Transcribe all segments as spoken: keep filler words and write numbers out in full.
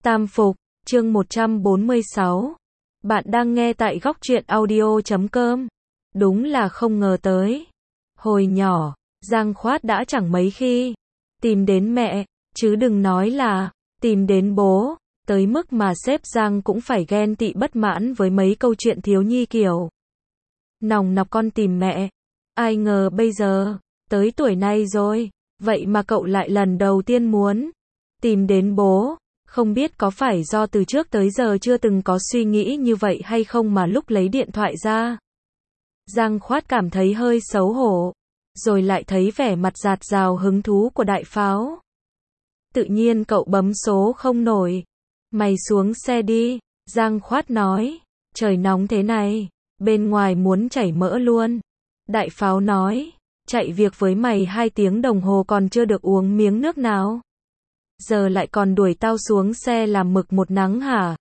Tam Phục, chương một trăm bốn mươi sáu. Bạn đang nghe tại góc truyện audio chấm com. Đúng là không ngờ tới. Hồi nhỏ, Giang Khoát đã chẳng mấy khi tìm đến mẹ, chứ đừng nói là tìm đến bố, tới mức mà sếp Giang cũng phải ghen tị bất mãn với mấy câu chuyện thiếu nhi kiểu nòng nọc con tìm mẹ. Ai ngờ bây giờ, tới tuổi này rồi, vậy mà cậu lại lần đầu tiên muốn tìm đến bố. Không biết có phải do từ trước tới giờ chưa từng có suy nghĩ như vậy hay không mà lúc lấy điện thoại ra, Giang Khoát cảm thấy hơi xấu hổ, rồi lại thấy vẻ mặt dạt dào hứng thú của Đại Pháo. Tự nhiên cậu bấm số không nổi. Mày xuống xe đi, Giang Khoát nói. Trời nóng thế này, bên ngoài muốn chảy mỡ luôn. Đại Pháo nói, chạy việc với mày hai tiếng đồng hồ còn chưa được uống miếng nước nào. Giờ lại còn đuổi tao xuống xe làm mực một nắng hả?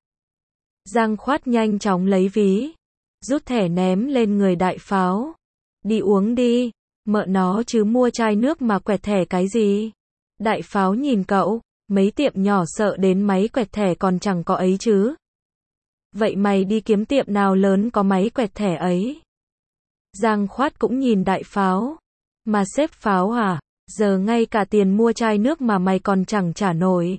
Giang Khoát nhanh chóng lấy ví, rút thẻ ném lên người Đại Pháo. Đi uống đi, mợ nó chứ mua chai nước mà quẹt thẻ cái gì? Đại Pháo nhìn cậu, mấy tiệm nhỏ sợ đến máy quẹt thẻ còn chẳng có ấy chứ. Vậy mày đi kiếm tiệm nào lớn có máy quẹt thẻ ấy? Giang Khoát cũng nhìn Đại Pháo. Mà sếp Pháo hả? Giờ ngay cả tiền mua chai nước mà mày còn chẳng trả nổi.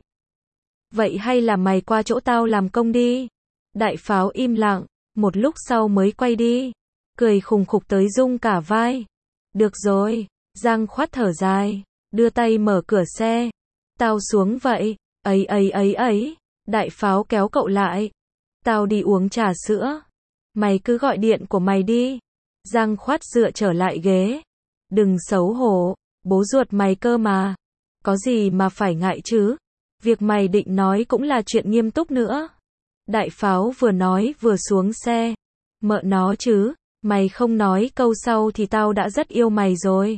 Vậy hay là mày qua chỗ tao làm công đi? Đại Pháo im lặng, một lúc sau mới quay đi, cười khùng khục tới rung cả vai. Được rồi, Giang Khoát thở dài, đưa tay mở cửa xe. Tao xuống vậy, ấy ấy ấy ấy. Đại Pháo kéo cậu lại. Tao đi uống trà sữa. Mày cứ gọi điện của mày đi. Giang Khoát dựa trở lại ghế. Đừng xấu hổ. Bố ruột mày cơ mà. Có gì mà phải ngại chứ? Việc mày định nói cũng là chuyện nghiêm túc nữa. Đại Pháo vừa nói vừa xuống xe. Mợ nó chứ, mày không nói câu sau thì tao đã rất yêu mày rồi.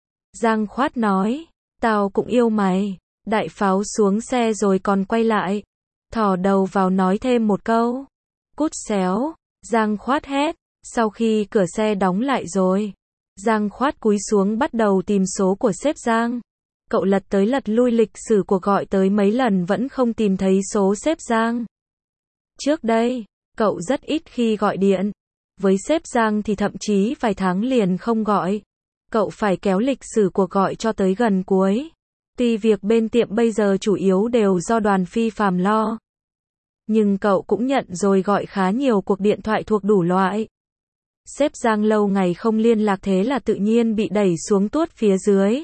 Giang Khoát nói, tao cũng yêu mày. Đại Pháo xuống xe rồi còn quay lại, thò đầu vào nói thêm một câu. Cút xéo, Giang Khoát hét. Sau khi cửa xe đóng lại rồi, Giang Khoát cúi xuống bắt đầu tìm số của sếp Giang. Cậu lật tới lật lui lịch sử cuộc gọi tới mấy lần vẫn không tìm thấy số sếp Giang. Trước đây, cậu rất ít khi gọi điện. Với sếp Giang thì thậm chí vài tháng liền không gọi. Cậu phải kéo lịch sử cuộc gọi cho tới gần cuối. Tuy việc bên tiệm bây giờ chủ yếu đều do Đoàn Phi Phạm lo, nhưng cậu cũng nhận rồi gọi khá nhiều cuộc điện thoại thuộc đủ loại. Sếp Giang lâu ngày không liên lạc thế là tự nhiên bị đẩy xuống tuốt phía dưới.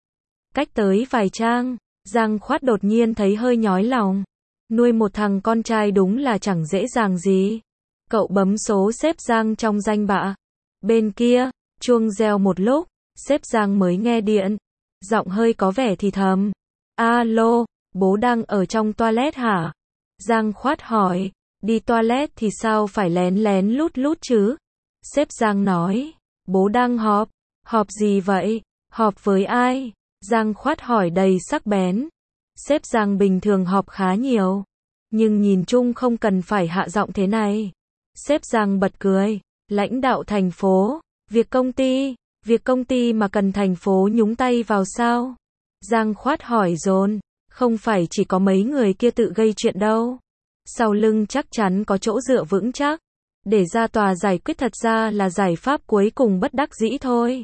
Cách tới vài trang, Giang Khoát đột nhiên thấy hơi nhói lòng. Nuôi một thằng con trai đúng là chẳng dễ dàng gì. Cậu bấm số sếp Giang trong danh bạ. Bên kia, chuông reo một lúc, sếp Giang mới nghe điện. Giọng hơi có vẻ thì thầm. Alo, bố đang ở trong toilet hả? Giang Khoát hỏi. Đi toilet thì sao phải lén lén lút lút chứ? Sếp Giang nói. Bố đang họp. Họp gì vậy? Họp với ai? Giang Khoát hỏi đầy sắc bén. Sếp Giang bình thường họp khá nhiều, nhưng nhìn chung không cần phải hạ giọng thế này. Sếp Giang bật cười. Lãnh đạo thành phố, việc công ty, việc công ty mà cần thành phố nhúng tay vào sao? Giang Khoát hỏi dồn. Không phải chỉ có mấy người kia tự gây chuyện đâu. Sau lưng chắc chắn có chỗ dựa vững chắc. Để ra tòa giải quyết thật ra là giải pháp cuối cùng bất đắc dĩ thôi.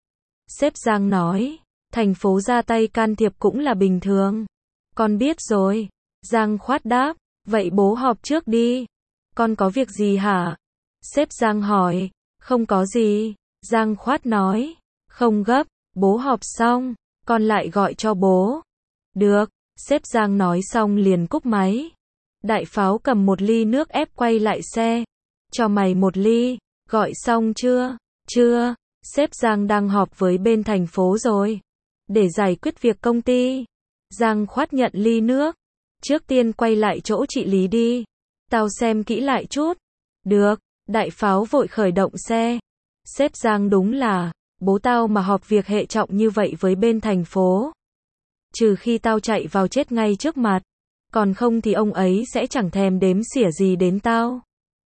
Sếp Giang nói. Thành phố ra tay can thiệp cũng là bình thường. Con biết rồi. Giang Khoát đáp. Vậy bố họp trước đi. Con có việc gì hả? Sếp Giang hỏi. Không có gì. Giang Khoát nói. Không gấp, bố họp xong, con lại gọi cho bố. Được, sếp Giang nói xong liền cúp máy. Đại Pháo cầm một ly nước ép quay lại xe. Cho mày một ly, gọi xong chưa? Chưa, sếp Giang đang họp với bên thành phố rồi. Để giải quyết việc công ty. Giang Khoát nhận ly nước. Trước tiên quay lại chỗ chị Lý đi. Tao xem kỹ lại chút. Được, Đại Pháo vội khởi động xe. Sếp Giang đúng là, bố tao mà họp việc hệ trọng như vậy với bên thành phố. Trừ khi tao chạy vào chết ngay trước mặt. Còn không thì ông ấy sẽ chẳng thèm đếm xỉa gì đến tao.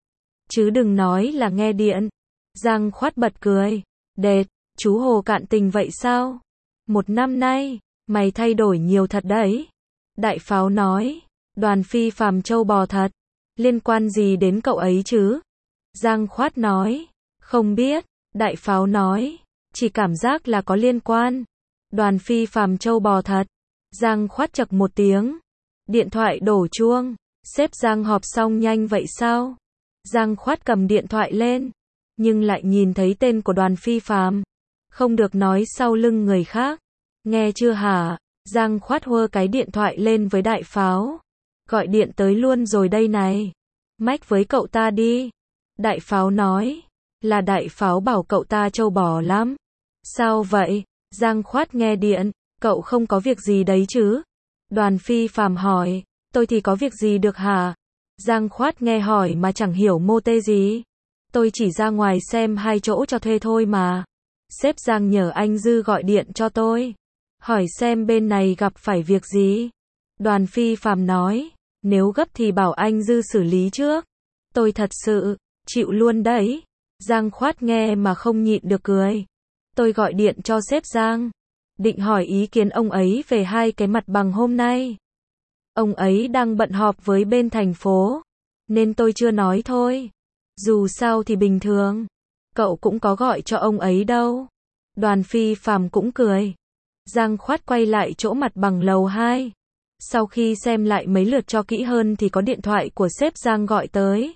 Chứ đừng nói là nghe điện. Giang Khoát bật cười. Đệt, chú Hồ cạn tình vậy sao? Một năm nay, mày thay đổi nhiều thật đấy. Đại Pháo nói. Đoàn Phi Phàm trâu bò thật. Liên quan gì đến cậu ấy chứ? Giang Khoát nói. Không biết. Đại Pháo nói. Chỉ cảm giác là có liên quan. Đoàn Phi Phàm trâu bò thật. Giang Khoát chậc một tiếng. Điện thoại đổ chuông. Sếp Giang họp xong nhanh vậy sao? Giang Khoát cầm điện thoại lên. Nhưng lại nhìn thấy tên của Đoàn Phi Phàm. Không được nói sau lưng người khác. Nghe chưa hả? Giang Khoát hơ cái điện thoại lên với Đại Pháo. Gọi điện tới luôn rồi đây này. Mách với cậu ta đi. Đại Pháo nói. Là Đại Pháo bảo cậu ta trâu bò lắm. Sao vậy? Giang Khoát nghe điện. Cậu không có việc gì đấy chứ? Đoàn Phi Phàm hỏi. Tôi thì có việc gì được hả? Giang Khoát nghe hỏi mà chẳng hiểu mô tê gì. Tôi chỉ ra ngoài xem hai chỗ cho thuê thôi mà. Sếp Giang nhờ anh Dư gọi điện cho tôi. Hỏi xem bên này gặp phải việc gì. Đoàn Phi Phàm nói. Nếu gấp thì bảo anh Dư xử lý trước. Tôi thật sự, chịu luôn đấy. Giang Khoát nghe mà không nhịn được cười. Tôi gọi điện cho sếp Giang. Định hỏi ý kiến ông ấy về hai cái mặt bằng hôm nay. Ông ấy đang bận họp với bên thành phố. Nên tôi chưa nói thôi. Dù sao thì bình thường. Cậu cũng có gọi cho ông ấy đâu. Đoàn Phi Phàm cũng cười. Giang Khoát quay lại chỗ mặt bằng lầu hai. Sau khi xem lại mấy lượt cho kỹ hơn thì có điện thoại của sếp Giang gọi tới.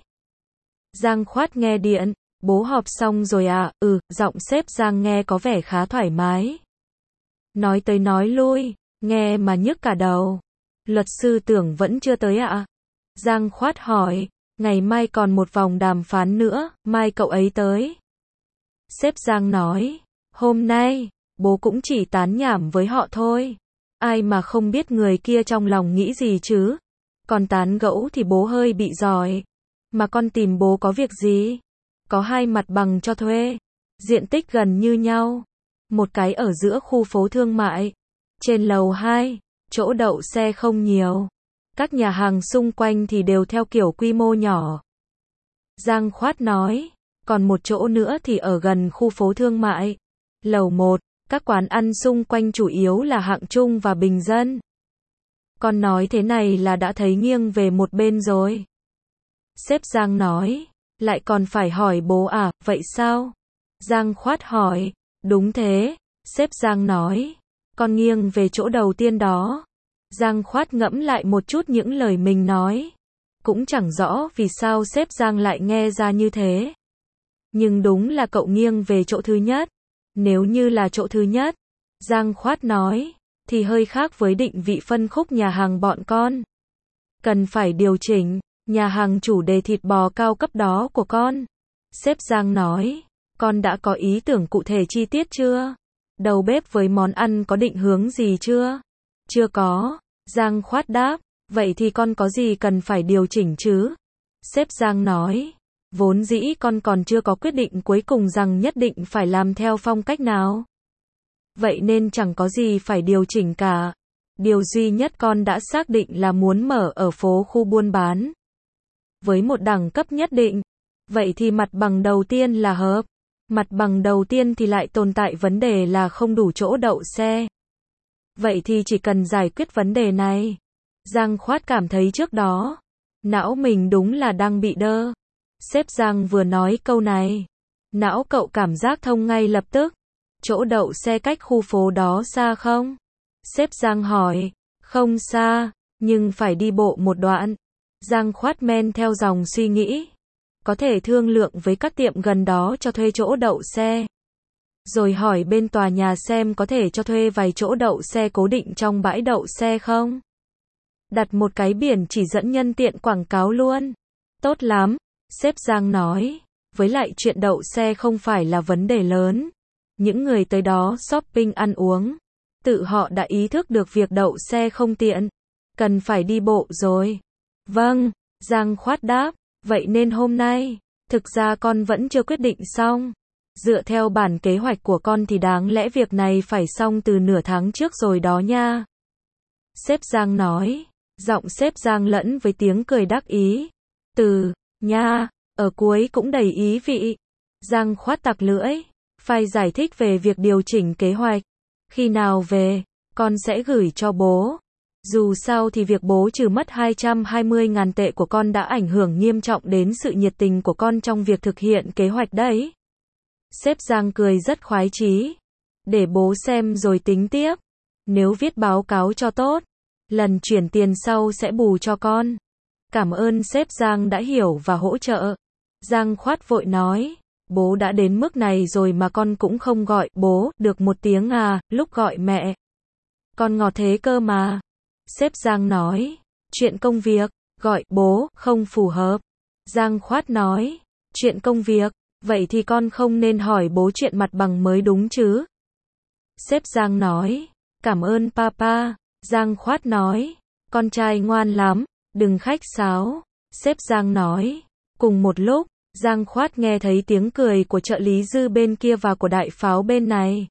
Giang Khoát nghe điện. Bố họp xong rồi à? Ừ, giọng sếp Giang nghe có vẻ khá thoải mái. Nói tới nói lui, nghe mà nhức cả đầu. Luật sư Tưởng vẫn chưa tới ạ? À? Giang Khoát hỏi. Ngày mai còn một vòng đàm phán nữa, mai cậu ấy tới. Sếp Giang nói. Hôm nay, bố cũng chỉ tán nhảm với họ thôi. Ai mà không biết người kia trong lòng nghĩ gì chứ. Còn tán gẫu thì bố hơi bị giỏi. Mà con tìm bố có việc gì? Có hai mặt bằng cho thuê. Diện tích gần như nhau. Một cái ở giữa khu phố thương mại. Trên lầu hai, chỗ đậu xe không nhiều. Các nhà hàng xung quanh thì đều theo kiểu quy mô nhỏ. Giang Khoát nói. Còn một chỗ nữa thì ở gần khu phố thương mại. Lầu một, các quán ăn xung quanh chủ yếu là hạng trung và bình dân. Con nói thế này là đã thấy nghiêng về một bên rồi. Sếp Giang nói. Lại còn phải hỏi bố à, vậy sao? Giang Khoát hỏi. Đúng thế, sếp Giang nói. Con nghiêng về chỗ đầu tiên đó. Giang Khoát ngẫm lại một chút những lời mình nói. Cũng chẳng rõ vì sao sếp Giang lại nghe ra như thế. Nhưng đúng là cậu nghiêng về chỗ thứ nhất. Nếu như là chỗ thứ nhất, Giang Khoát nói, thì hơi khác với định vị phân khúc nhà hàng bọn con. Cần phải điều chỉnh, nhà hàng chủ đề thịt bò cao cấp đó của con. Sếp Giang nói, con đã có ý tưởng cụ thể chi tiết chưa? Đầu bếp với món ăn có định hướng gì chưa? Chưa có. Giang Khoát đáp, vậy thì con có gì cần phải điều chỉnh chứ? Sếp Giang nói, vốn dĩ con còn chưa có quyết định cuối cùng rằng nhất định phải làm theo phong cách nào. Vậy nên chẳng có gì phải điều chỉnh cả. Điều duy nhất con đã xác định là muốn mở ở phố khu buôn bán. Với một đẳng cấp nhất định. Vậy thì mặt bằng đầu tiên là hợp. Mặt bằng đầu tiên thì lại tồn tại vấn đề là không đủ chỗ đậu xe. Vậy thì chỉ cần giải quyết vấn đề này. Giang Khoát cảm thấy trước đó, não mình đúng là đang bị đơ. Sếp Giang vừa nói câu này, não cậu cảm giác thông ngay lập tức. Chỗ đậu xe cách khu phố đó xa không? Sếp Giang hỏi, không xa, nhưng phải đi bộ một đoạn. Giang Khoát men theo dòng suy nghĩ. Có thể thương lượng với các tiệm gần đó cho thuê chỗ đậu xe. Rồi hỏi bên tòa nhà xem có thể cho thuê vài chỗ đậu xe cố định trong bãi đậu xe không? Đặt một cái biển chỉ dẫn nhân tiện quảng cáo luôn. Tốt lắm, sếp Giang nói. Với lại chuyện đậu xe không phải là vấn đề lớn. Những người tới đó shopping ăn uống, tự họ đã ý thức được việc đậu xe không tiện. Cần phải đi bộ rồi. Vâng, Giang Khoát đáp. Vậy nên hôm nay, thực ra con vẫn chưa quyết định xong. Dựa theo bản kế hoạch của con thì đáng lẽ việc này phải xong từ nửa tháng trước rồi đó nha. Sếp Giang nói, giọng sếp Giang lẫn với tiếng cười đắc ý. Từ, nha, ở cuối cũng đầy ý vị. Giang Khoát tặc lưỡi, phải giải thích về việc điều chỉnh kế hoạch. Khi nào về, con sẽ gửi cho bố. Dù sao thì việc bố trừ mất hai trăm hai mươi ngàn tệ của con đã ảnh hưởng nghiêm trọng đến sự nhiệt tình của con trong việc thực hiện kế hoạch đấy. Sếp Giang cười rất khoái chí. Để bố xem rồi tính tiếp. Nếu viết báo cáo cho tốt, lần chuyển tiền sau sẽ bù cho con. Cảm ơn sếp Giang đã hiểu và hỗ trợ. Giang khoát vội nói, bố đã đến mức này rồi mà con cũng không gọi bố được một tiếng à, lúc gọi mẹ. Con ngọt thế cơ mà. Sếp Giang nói, chuyện công việc, gọi bố không phù hợp. Giang khoát nói, chuyện công việc, vậy thì con không nên hỏi bố chuyện mặt bằng mới đúng chứ. Sếp Giang nói, cảm ơn papa. Giang khoát nói, con trai ngoan lắm, đừng khách sáo. Sếp Giang nói, cùng một lúc, Giang khoát nghe thấy tiếng cười của trợ lý Dư bên kia và của đại pháo bên này.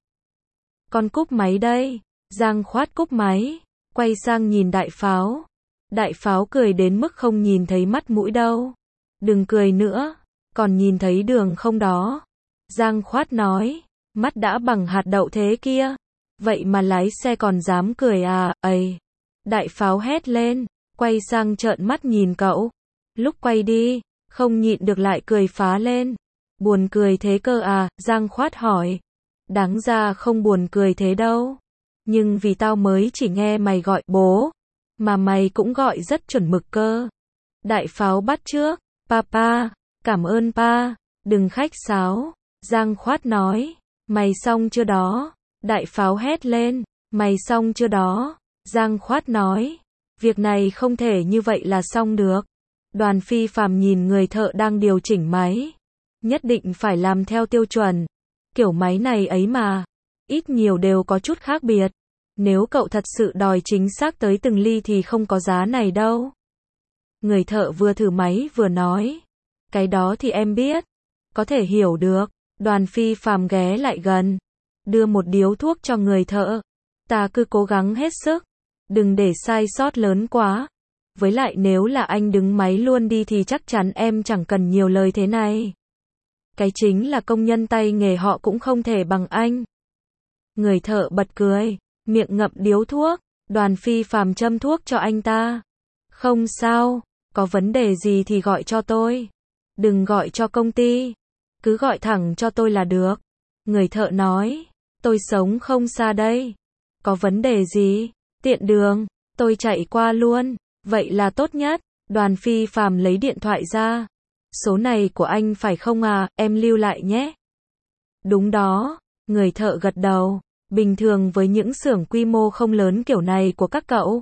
Con cúp máy đây. Giang khoát cúp máy, quay sang nhìn đại pháo. Đại pháo cười đến mức không nhìn thấy mắt mũi đâu. Đừng cười nữa, còn nhìn thấy đường không đó. Giang khoát nói, mắt đã bằng hạt đậu thế kia. Vậy mà lái xe còn dám cười à, ây. Đại pháo hét lên, quay sang trợn mắt nhìn cậu. Lúc quay đi, không nhịn được lại cười phá lên. Buồn cười thế cơ à, Giang khoát hỏi. Đáng ra không buồn cười thế đâu. Nhưng vì tao mới chỉ nghe mày gọi bố, mà mày cũng gọi rất chuẩn mực cơ. Đại pháo bắt trước, papa, cảm ơn pa, đừng khách sáo. Giang khoát nói, mày xong chưa đó? Đại pháo hét lên, mày xong chưa đó? Giang khoát nói, việc này không thể như vậy là xong được. Đoàn Phi Phàm nhìn người thợ đang điều chỉnh máy. Nhất định phải làm theo tiêu chuẩn. Kiểu máy này ấy mà, ít nhiều đều có chút khác biệt. Nếu cậu thật sự đòi chính xác tới từng ly thì không có giá này đâu. Người thợ vừa thử máy vừa nói. Cái đó thì em biết. Có thể hiểu được. Đoàn Phi Phàm ghé lại gần. Đưa một điếu thuốc cho người thợ. Ta cứ cố gắng hết sức. Đừng để sai sót lớn quá. Với lại nếu là anh đứng máy luôn đi thì chắc chắn em chẳng cần nhiều lời thế này. Cái chính là công nhân tay nghề họ cũng không thể bằng anh. Người thợ bật cười, miệng ngậm điếu thuốc. Đoàn Phi Phàm châm thuốc cho anh ta. Không sao, có vấn đề gì thì gọi cho tôi. Đừng gọi cho công ty. Cứ gọi thẳng cho tôi là được. Người thợ nói, tôi sống không xa đây. Có vấn đề gì? Tiện đường, tôi chạy qua luôn. Vậy là tốt nhất. Đoàn Phi Phàm lấy điện thoại ra. Số này của anh phải không à, em lưu lại nhé. Đúng đó, người thợ gật đầu. Bình thường với những xưởng quy mô không lớn kiểu này của các cậu,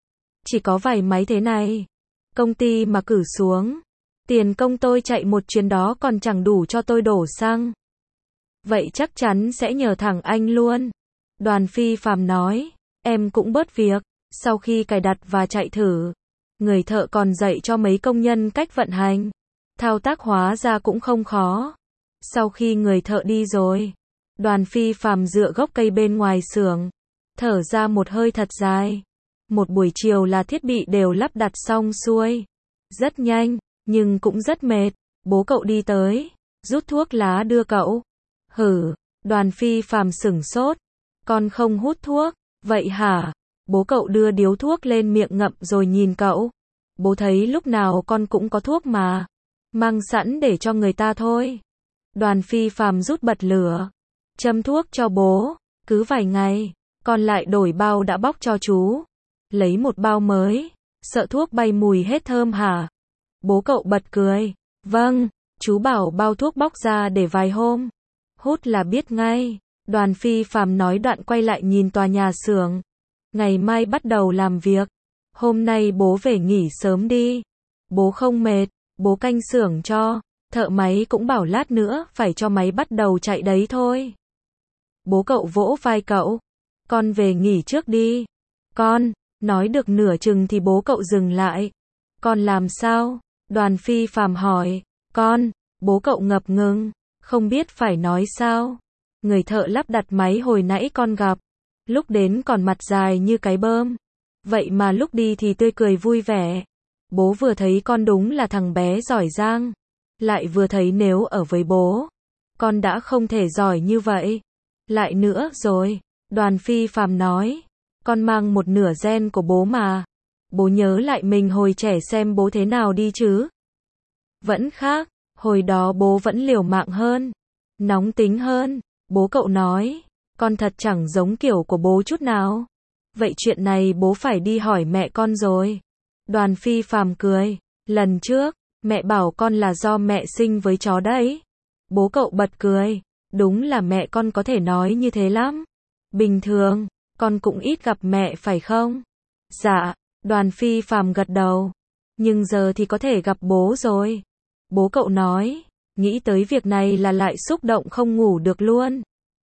chỉ có vài máy thế này. Công ty mà cử xuống, tiền công tôi chạy một chuyến đó còn chẳng đủ cho tôi đổ xăng. Vậy chắc chắn sẽ nhờ thẳng anh luôn. Đoàn Phi Phàm nói, em cũng bớt việc. Sau khi cài đặt và chạy thử, người thợ còn dạy cho mấy công nhân cách vận hành. Thao tác hóa ra cũng không khó. Sau khi người thợ đi rồi, Đoàn Phi Phàm dựa gốc cây bên ngoài xưởng, thở ra một hơi thật dài. Một buổi chiều là thiết bị đều lắp đặt xong xuôi. Rất nhanh, nhưng cũng rất mệt. Bố cậu đi tới, rút thuốc lá đưa cậu. Hử, Đoàn Phi Phàm sửng sốt. Con không hút thuốc, vậy hả? Bố cậu đưa điếu thuốc lên miệng ngậm rồi nhìn cậu. Bố thấy lúc nào con cũng có thuốc mà. Mang sẵn để cho người ta thôi. Đoàn Phi Phàm rút bật lửa. Châm thuốc cho bố. Cứ vài ngày, con lại đổi bao đã bóc cho chú. Lấy một bao mới. Sợ thuốc bay mùi hết thơm hả? Bố cậu bật cười. Vâng, chú bảo bao thuốc bóc ra để vài hôm. Hút là biết ngay. Đoàn Phi Phàm nói đoạn quay lại nhìn tòa nhà xưởng. Ngày mai bắt đầu làm việc. Hôm nay bố về nghỉ sớm đi. Bố không mệt, bố canh xưởng cho. Thợ máy cũng bảo lát nữa phải cho máy bắt đầu chạy đấy thôi. Bố cậu vỗ vai cậu. Con về nghỉ trước đi. Con, nói được nửa chừng thì bố cậu dừng lại. Con làm sao? Đoàn Phi Phàm hỏi. Con, bố cậu ngập ngừng, không biết phải nói sao. Người thợ lắp đặt máy hồi nãy con gặp. Lúc đến còn mặt dài như cái bơm. Vậy mà lúc đi thì tươi cười vui vẻ. Bố vừa thấy con đúng là thằng bé giỏi giang. Lại vừa thấy nếu ở với bố, con đã không thể giỏi như vậy. Lại nữa rồi, Đoàn Phi Phàm nói. con mang một nửa gen của bố mà. Bố nhớ lại mình hồi trẻ xem bố thế nào đi chứ. Vẫn khác, hồi đó bố vẫn liều mạng hơn, nóng tính hơn. Bố cậu nói, con thật chẳng giống kiểu của bố chút nào. Vậy chuyện này bố phải đi hỏi mẹ con rồi. Đoàn Phi Phàm cười, lần trước, mẹ bảo con là do mẹ sinh với chó đấy. Bố cậu bật cười, đúng là mẹ con có thể nói như thế lắm. Bình thường, con cũng ít gặp mẹ phải không? Dạ, Đoàn Phi Phàm gật đầu. Nhưng giờ thì có thể gặp bố rồi. Bố cậu nói, nghĩ tới việc này là lại xúc động không ngủ được luôn.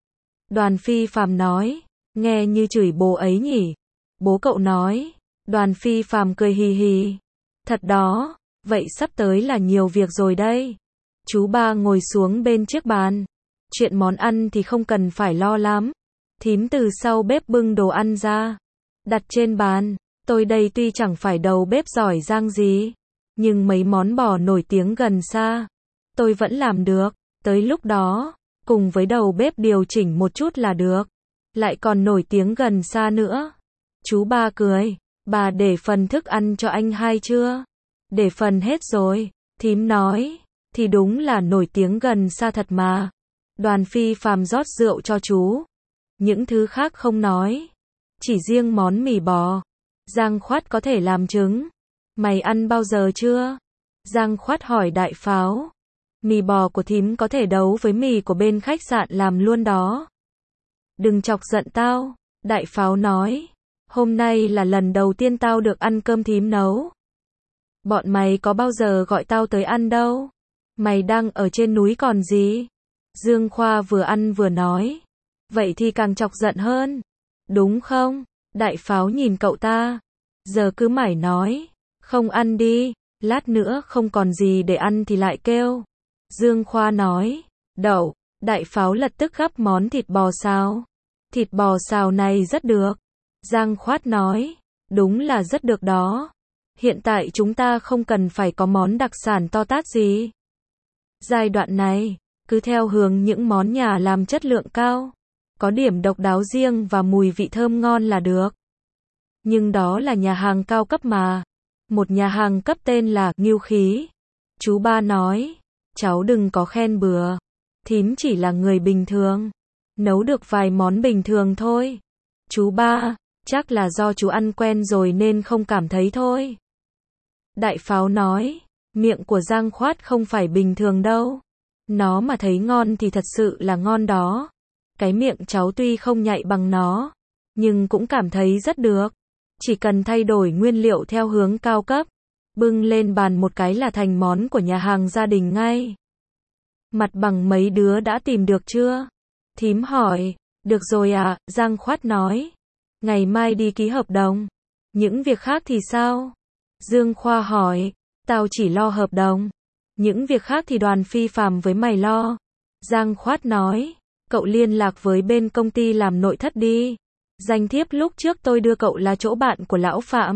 Đoàn Phi Phàm nói, nghe như chửi bố ấy nhỉ. Bố cậu nói, Đoàn Phi Phàm cười hì hì. Thật đó, vậy sắp tới là nhiều việc rồi đây. Chú ba ngồi xuống bên chiếc bàn. Chuyện món ăn thì không cần phải lo lắm. Thím từ sau bếp bưng đồ ăn ra, đặt trên bàn. Tôi đây tuy chẳng phải đầu bếp giỏi giang gì, nhưng mấy món bò nổi tiếng gần xa, tôi vẫn làm được. Tới lúc đó, cùng với đầu bếp điều chỉnh một chút là được. Lại còn nổi tiếng gần xa nữa. Chú ba cười, bà để phần thức ăn cho anh hai chưa? Để phần hết rồi, thím nói, thì đúng là nổi tiếng gần xa thật mà. Đoàn Phi Phàm rót rượu cho chú. Những thứ khác không nói, chỉ riêng món mì bò, Giang Khoát có thể làm trứng. Mày ăn bao giờ chưa? Giang Khoát hỏi Đại Pháo. Mì bò của thím có thể đấu với mì của bên khách sạn làm luôn đó. Đừng chọc giận tao, Đại Pháo nói. Hôm nay là lần đầu tiên tao được ăn cơm thím nấu. Bọn mày có bao giờ gọi tao tới ăn đâu. Mày đang ở trên núi còn gì? Dương Khoa vừa ăn vừa nói. Vậy thì càng chọc giận hơn. Đúng không? Đại Pháo nhìn cậu ta. Giờ cứ mải nói. Không ăn đi. Lát nữa không còn gì để ăn thì lại kêu. Dương Khoa nói. Đậu. Đại Pháo lập tức gắp món thịt bò xào. Thịt bò xào này rất được. Giang Khoát nói. Đúng là rất được đó. Hiện tại chúng ta không cần phải có món đặc sản to tát gì. Giai đoạn này, cứ theo hướng những món nhà làm chất lượng cao, có điểm độc đáo riêng và mùi vị thơm ngon là được. Nhưng đó là nhà hàng cao cấp mà. Một nhà hàng cấp tên là Ngưu Khí. Chú ba nói, cháu đừng có khen bừa. Thím chỉ là người bình thường, nấu được vài món bình thường thôi. Chú ba, chắc là do chú ăn quen rồi nên không cảm thấy thôi. Đại Pháo nói, miệng của Giang Khoát không phải bình thường đâu. Nó mà thấy ngon thì thật sự là ngon đó. Cái miệng cháu tuy không nhạy bằng nó, nhưng cũng cảm thấy rất được. Chỉ cần thay đổi nguyên liệu theo hướng cao cấp, bưng lên bàn một cái là thành món của nhà hàng gia đình ngay. Mặt bằng mấy đứa đã tìm được chưa? Thím hỏi. Được rồi ạ, Giang Khoát nói. Ngày mai đi ký hợp đồng. Những việc khác thì sao? Dương Khoa hỏi. Tao chỉ lo hợp đồng. Những việc khác thì Đoàn Phi Phàm với mày lo. Giang Khoát nói. Cậu liên lạc với bên công ty làm nội thất đi. Danh thiếp lúc trước tôi đưa cậu là chỗ bạn của lão Phạm.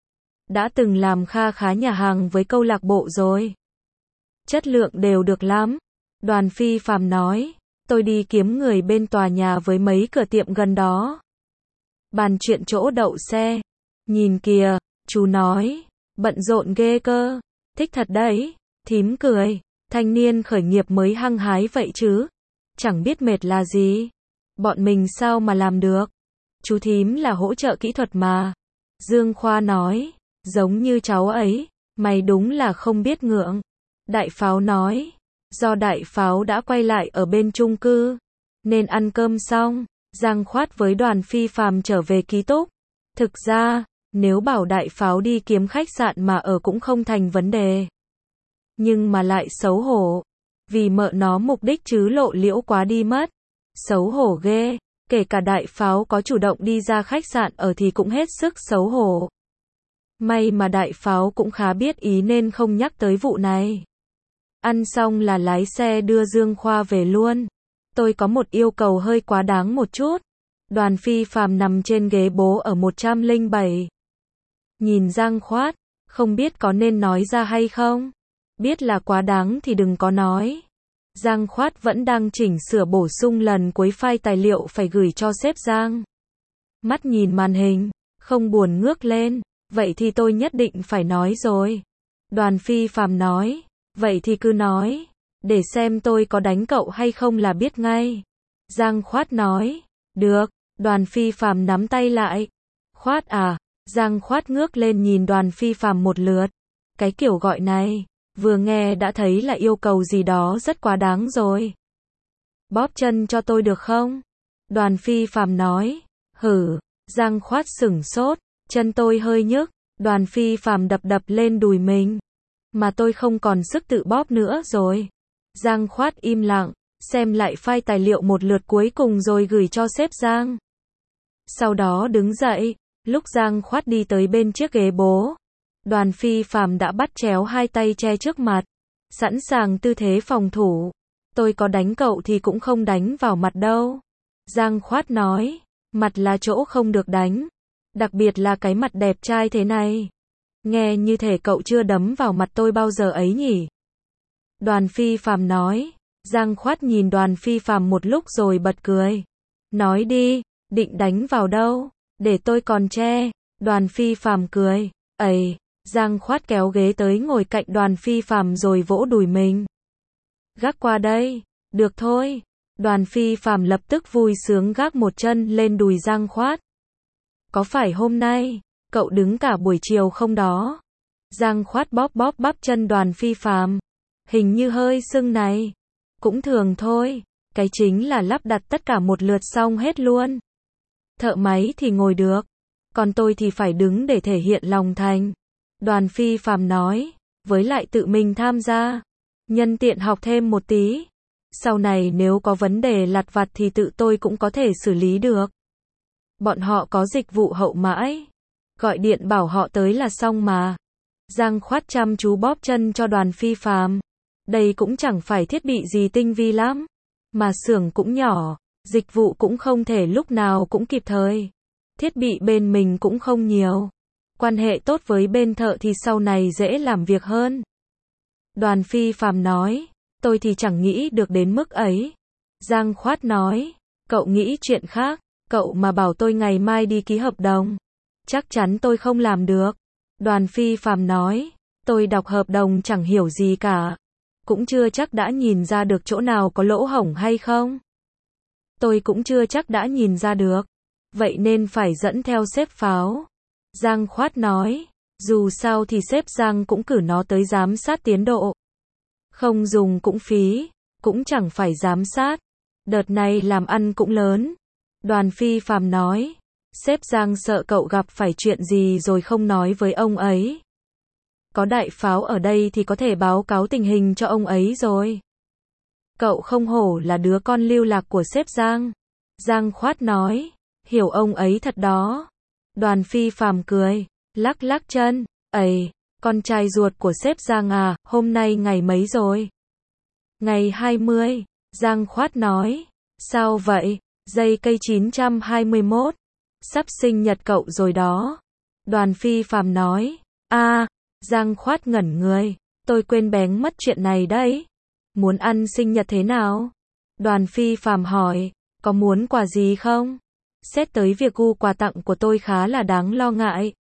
Đã từng làm kha khá nhà hàng với câu lạc bộ rồi. Chất lượng đều được lắm. Đoàn Phi Phàm nói. Tôi đi kiếm người bên tòa nhà với mấy cửa tiệm gần đó. Bàn chuyện chỗ đậu xe. Nhìn kìa, chú nói. Bận rộn ghê cơ. Thích thật đấy. Thím cười. Thanh niên khởi nghiệp mới hăng hái vậy chứ. Chẳng biết mệt là gì. Bọn mình sao mà làm được. Chú thím là hỗ trợ kỹ thuật mà. Dương Khoa nói. Giống như cháu ấy. Mày đúng là không biết ngượng. Đại Pháo nói. Do Đại Pháo đã quay lại ở bên chung cư, nên ăn cơm xong, Giang Khoát với Đoàn Phi Phàm trở về ký túc. Thực ra, nếu bảo Đại Pháo đi kiếm khách sạn mà ở cũng không thành vấn đề. Nhưng mà lại xấu hổ. Vì mợ nó mục đích chứ lộ liễu quá đi mất. Xấu hổ ghê. Kể cả Đại Pháo có chủ động đi ra khách sạn ở thì cũng hết sức xấu hổ. May mà Đại Pháo cũng khá biết ý nên không nhắc tới vụ này. Ăn xong là lái xe đưa Dương Khoa về luôn. Tôi có một yêu cầu hơi quá đáng một chút. Đoàn Phi Phàm nằm trên ghế bố ở một trăm lẻ bảy. Nhìn Giang Khoát, không biết có nên nói ra hay không. Biết là quá đáng thì đừng có nói. Giang Khoát vẫn đang chỉnh sửa bổ sung lần cuối file tài liệu phải gửi cho sếp Giang. mắt nhìn màn hình, không buồn ngước lên. Vậy thì tôi nhất định phải nói rồi. Đoàn Phi Phạm nói. Vậy thì cứ nói. Để xem tôi có đánh cậu hay không là biết ngay. Giang Khoát nói. Được. Đoàn Phi Phạm nắm tay lại. Khoát à? Giang Khoát ngước lên nhìn Đoàn Phi Phạm một lượt. Cái kiểu gọi này, vừa nghe đã thấy là yêu cầu gì đó rất quá đáng rồi. Bóp chân cho tôi được không? Đoàn Phi Phạm nói. Hử. Giang Khoát sửng sốt. Chân tôi hơi nhức. Đoàn Phi Phạm đập đập lên đùi mình. Mà tôi không còn sức tự bóp nữa rồi. Giang Khoát im lặng, xem lại file tài liệu một lượt cuối cùng rồi gửi cho sếp Giang. Sau đó đứng dậy, lúc Giang Khoát đi tới bên chiếc ghế bố. Đoàn Phi Phạm đã bắt chéo hai tay che trước mặt, sẵn sàng tư thế phòng thủ. Tôi có đánh cậu thì cũng không đánh vào mặt đâu. Giang Khoát nói, mặt là chỗ không được đánh. Đặc biệt là cái mặt đẹp trai thế này. Nghe như thể cậu chưa đấm vào mặt tôi bao giờ ấy nhỉ? Đoàn Phi Phạm nói. Giang Khoát nhìn Đoàn Phi Phạm một lúc rồi bật cười. Nói đi, định đánh vào đâu? Để tôi còn che. Đoàn Phi Phạm cười. Ây, Giang Khoát kéo ghế tới ngồi cạnh Đoàn Phi Phạm rồi vỗ đùi mình. Gác qua đây. Được thôi. Đoàn Phi Phạm lập tức vui sướng gác một chân lên đùi Giang Khoát. Có phải hôm nay cậu đứng cả buổi chiều không đó? Giang Khoát bóp bóp bắp chân Đoàn Phi Phạm. Hình như hơi sưng này. Cũng thường thôi. Cái chính là lắp đặt tất cả một lượt xong hết luôn. Thợ máy thì ngồi được. Còn tôi thì phải đứng để thể hiện lòng thành. Đoàn Phi Phạm nói. Với lại tự mình tham gia. Nhân tiện học thêm một tí. Sau này nếu có vấn đề lặt vặt thì tự tôi cũng có thể xử lý được. Bọn họ có dịch vụ hậu mãi. Gọi điện bảo họ tới là xong mà. Giang Khoát chăm chú bóp chân cho Đoàn Phi Phạm. Đây cũng chẳng phải thiết bị gì tinh vi lắm. Mà xưởng cũng nhỏ. Dịch vụ cũng không thể lúc nào cũng kịp thời. Thiết bị bên mình cũng không nhiều. Quan hệ tốt với bên thợ thì sau này dễ làm việc hơn. Đoàn Phi Phạm nói. Tôi thì chẳng nghĩ được đến mức ấy. Giang Khoát nói. Cậu nghĩ chuyện khác. Cậu mà bảo tôi ngày mai đi ký hợp đồng. Chắc chắn tôi không làm được. Đoàn Phi Phạm nói. Tôi đọc hợp đồng chẳng hiểu gì cả. Cũng chưa chắc đã nhìn ra được chỗ nào có lỗ hổng hay không. Tôi cũng chưa chắc đã nhìn ra được. Vậy nên phải dẫn theo sếp Pháo. Giang Khoát nói. Dù sao thì sếp Giang cũng cử nó tới giám sát tiến độ. Không dùng cũng phí. Cũng chẳng phải giám sát. Đợt này làm ăn cũng lớn. Đoàn Phi Phạm nói. Sếp Giang sợ cậu gặp phải chuyện gì rồi không nói với ông ấy. Có Đại Pháo ở đây thì có thể báo cáo tình hình cho ông ấy rồi. Cậu không hổ là đứa con lưu lạc của sếp Giang. Giang Khoát nói. Hiểu ông ấy thật đó. Đoàn Phi Phạm cười. Lắc lắc chân. Ây, con trai ruột của sếp Giang à, hôm nay ngày mấy rồi? Ngày hai mươi. Giang Khoát nói. Sao vậy? Dây cây chín trăm hai mươi mốt. Sắp sinh nhật cậu rồi đó. Đoàn Phi Phạm nói. A, à, Giang Khoát ngẩn người. Tôi quên bén mất chuyện này đấy. Muốn ăn sinh nhật thế nào? Đoàn Phi Phạm hỏi. Có muốn quà gì không? Xét tới việc gu quà tặng của tôi khá là đáng lo ngại.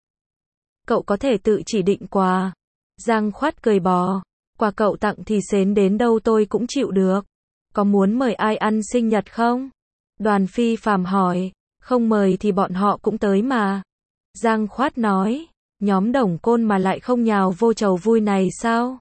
Cậu có thể tự chỉ định quà. Giang Khoát cười bò. Quà cậu tặng thì xến đến đâu tôi cũng chịu được. Có muốn mời ai ăn sinh nhật không? Đoàn Phi Phạm hỏi. Không mời thì bọn họ cũng tới mà. Giang Khoát nói. Nhóm Đồng Côn mà lại không nhào vô trầu vui này sao?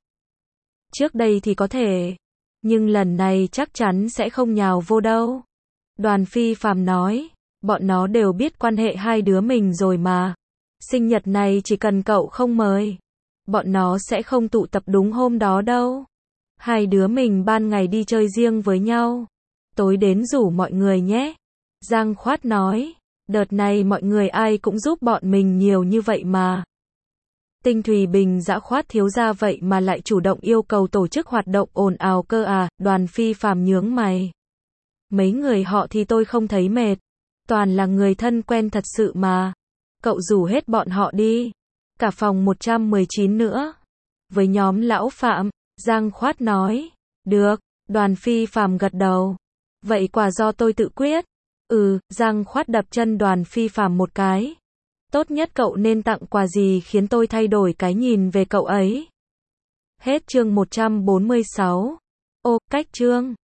Trước đây thì có thể. Nhưng lần này chắc chắn sẽ không nhào vô đâu. Đoàn Phi Phạm nói. Bọn nó đều biết quan hệ hai đứa mình rồi mà. Sinh nhật này chỉ cần cậu không mời. Bọn nó sẽ không tụ tập đúng hôm đó đâu. Hai đứa mình ban ngày đi chơi riêng với nhau. Tối đến rủ mọi người nhé. Giang Khoát nói. Đợt này mọi người ai cũng giúp bọn mình nhiều như vậy mà. Tinh Thùy Bình dã Khoát thiếu gia vậy mà lại chủ động yêu cầu tổ chức hoạt động ồn ào cơ à? Đoàn Phi Phạm nhướng mày. Mấy người họ thì tôi không thấy mệt. Toàn là người thân quen thật sự mà. Cậu rủ hết bọn họ đi. Cả phòng một trăm mười chín nữa. Với nhóm lão Phạm, Giang Khoát nói. Được, Đoàn Phi Phạm gật đầu. Vậy quả do tôi tự quyết. Ừ, Giang Khoát đập chân Đoàn Phi Phạm một cái. Tốt nhất cậu nên tặng quà gì khiến tôi thay đổi cái nhìn về cậu ấy. Hết chương một trăm bốn mươi sáu. Ô, cách chương.